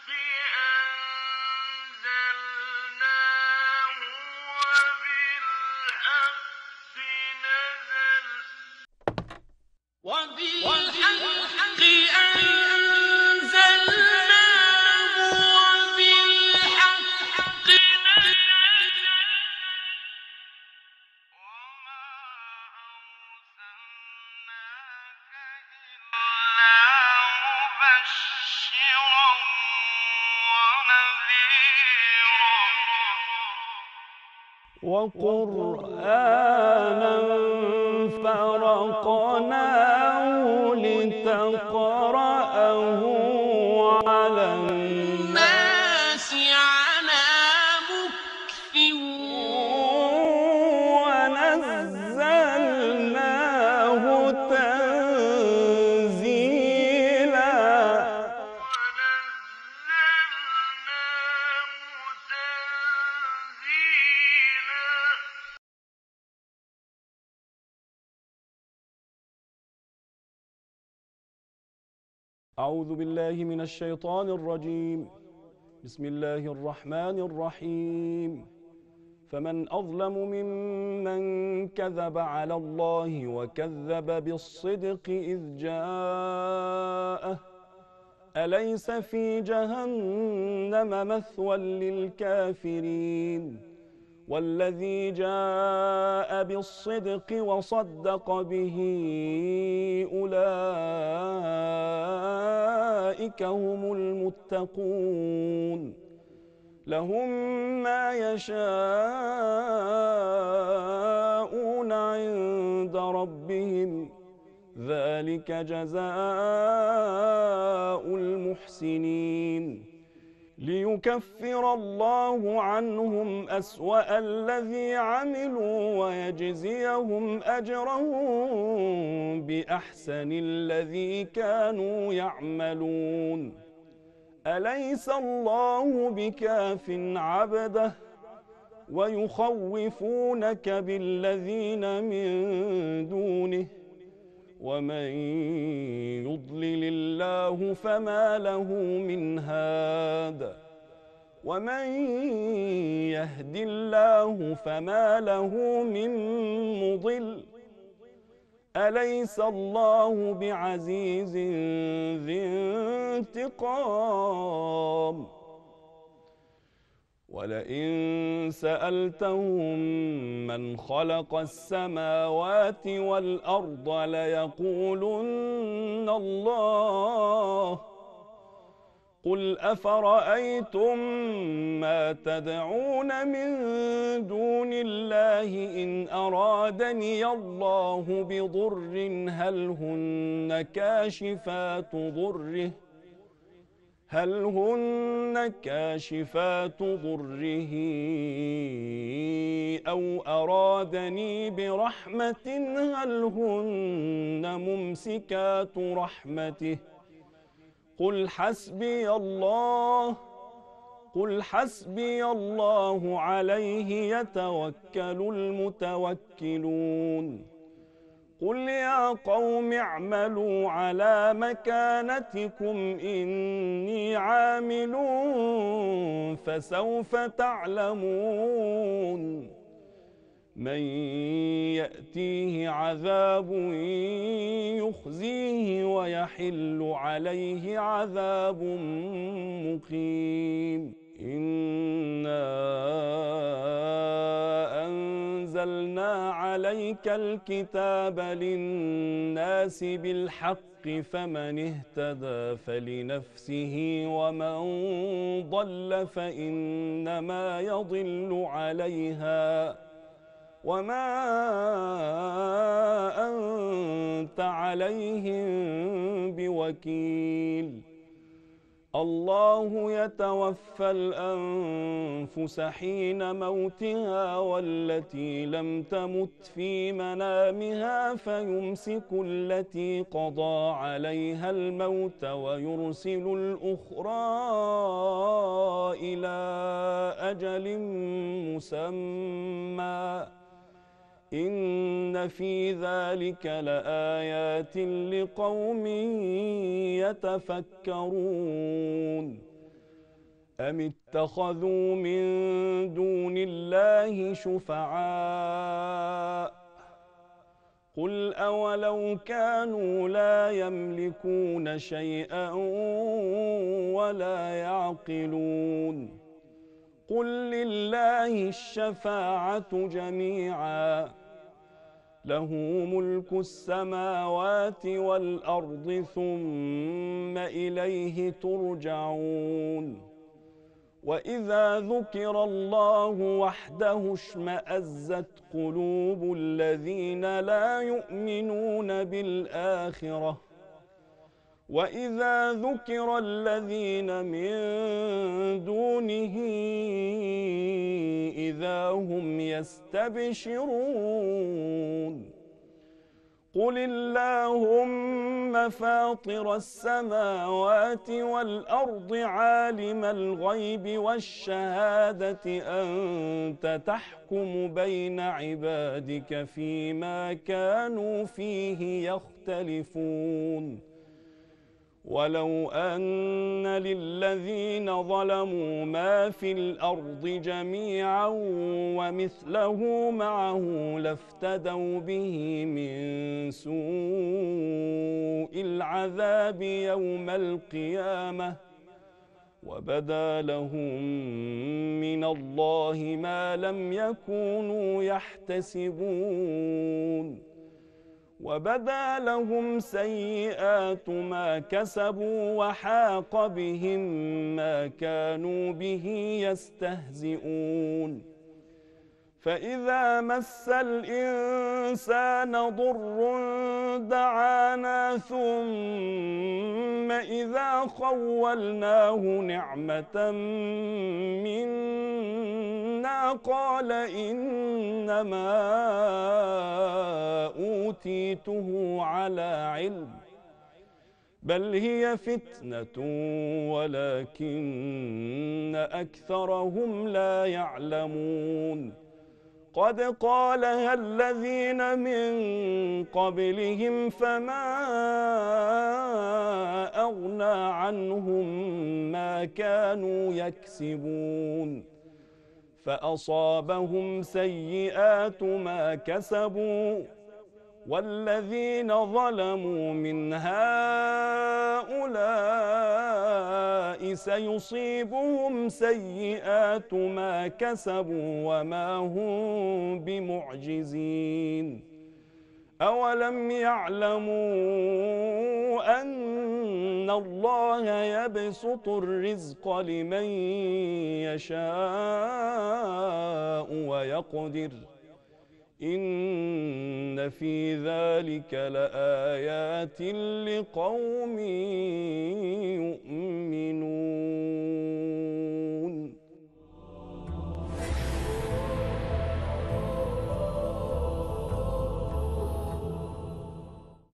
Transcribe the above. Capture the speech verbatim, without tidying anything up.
وقرآنا فرقناه لتقرأه على الناس على مكث ونزلناه تنزيلا أعوذ بالله من الشيطان الرجيم. بسم الله الرحمن الرحيم. فمن أظلم ممن كذب على الله وكذب بالصدق إذ جاءه أليس في جهنم مثوى للكافرين والذي جاء بالصدق وصدق به أولئك هم المتقون لهم ما يشاءون عند ربهم ذلك جزاء المحسنين ليكفر الله عنهم أسوأ الذي عملوا ويجزيهم أجرهم بأحسن الذي كانوا يعملون أليس الله بكاف عبده ويخوفونك بالذين من دونه ومن يضلل الله فما له من هاد ومن يهد الله فما له من مضل أليس الله بعزيز ذي انتقام ولئن سألتهم من خلق السماوات والأرض ليقولن الله قل أفرأيتم ما تدعون من دون الله إن أرادني الله بضر هل هن كاشفات ضره هل هن كاشفات ضره أو أرادني برحمة هل هن ممسكات رحمته قل حسبي الله قل حسبي الله عليه يتوكل المتوكلون قل يا قوم اعملوا على مكانتكم إني عامل فسوف تعلمون من يأتيه عذاب يخزيه ويحل عليه عذاب مقيم إنا أنزلنا عليك الكتاب للناس بالحق فمن اهتدى فلنفسه ومن ضل فإنما يضل عليها وما أنت عليهم بوكيل الله يتوفى الأنفس حين موتها والتي لم تمت في منامها فيمسك التي قضى عليها الموت ويرسل الأخرى إلى أجل مسمى إن في ذلك لآيات لقوم يتفكرون أم اتخذوا من دون الله شفعاء قل أولو كانوا لا يملكون شيئا ولا يعقلون قل لله الشفاعة جميعا له ملك السماوات والأرض ثم إليه ترجعون وإذا ذكر الله وحده اشمأزت قلوب الذين لا يؤمنون بالآخرة وإذا ذكر الذين من دونه إذا هم يستبشرون قل اللهم فاطر السماوات والأرض عالم الغيب والشهادة أنت تحكم بين عبادك فيما كانوا فيه يختلفون ولو أن للذين ظلموا ما في الأرض جميعا ومثله معه لافتدوا به من سوء العذاب يوم القيامة وبدا لهم من الله ما لم يكونوا يحتسبون وبدا لهم سيئات ما كسبوا وحاق بهم ما كانوا به يستهزئون فإذا مس الإنسان ضر دعانا ثم إذا خولناه نعمة منا قال إنما أوتيته على علم بل هي فتنة ولكن أكثرهم لا يعلمون قد قالها الذين من قبلهم فما أغنى عنهم ما كانوا يكسبون فأصابهم سيئات ما كسبوا والذين ظلموا من هؤلاء سيصيبهم سيئات ما كسبوا وما هم بمعجزين أولم يعلموا أن الله يبسط الرزق لمن يشاء ويقدر إن في ذلك لآيات لقوم يؤمنون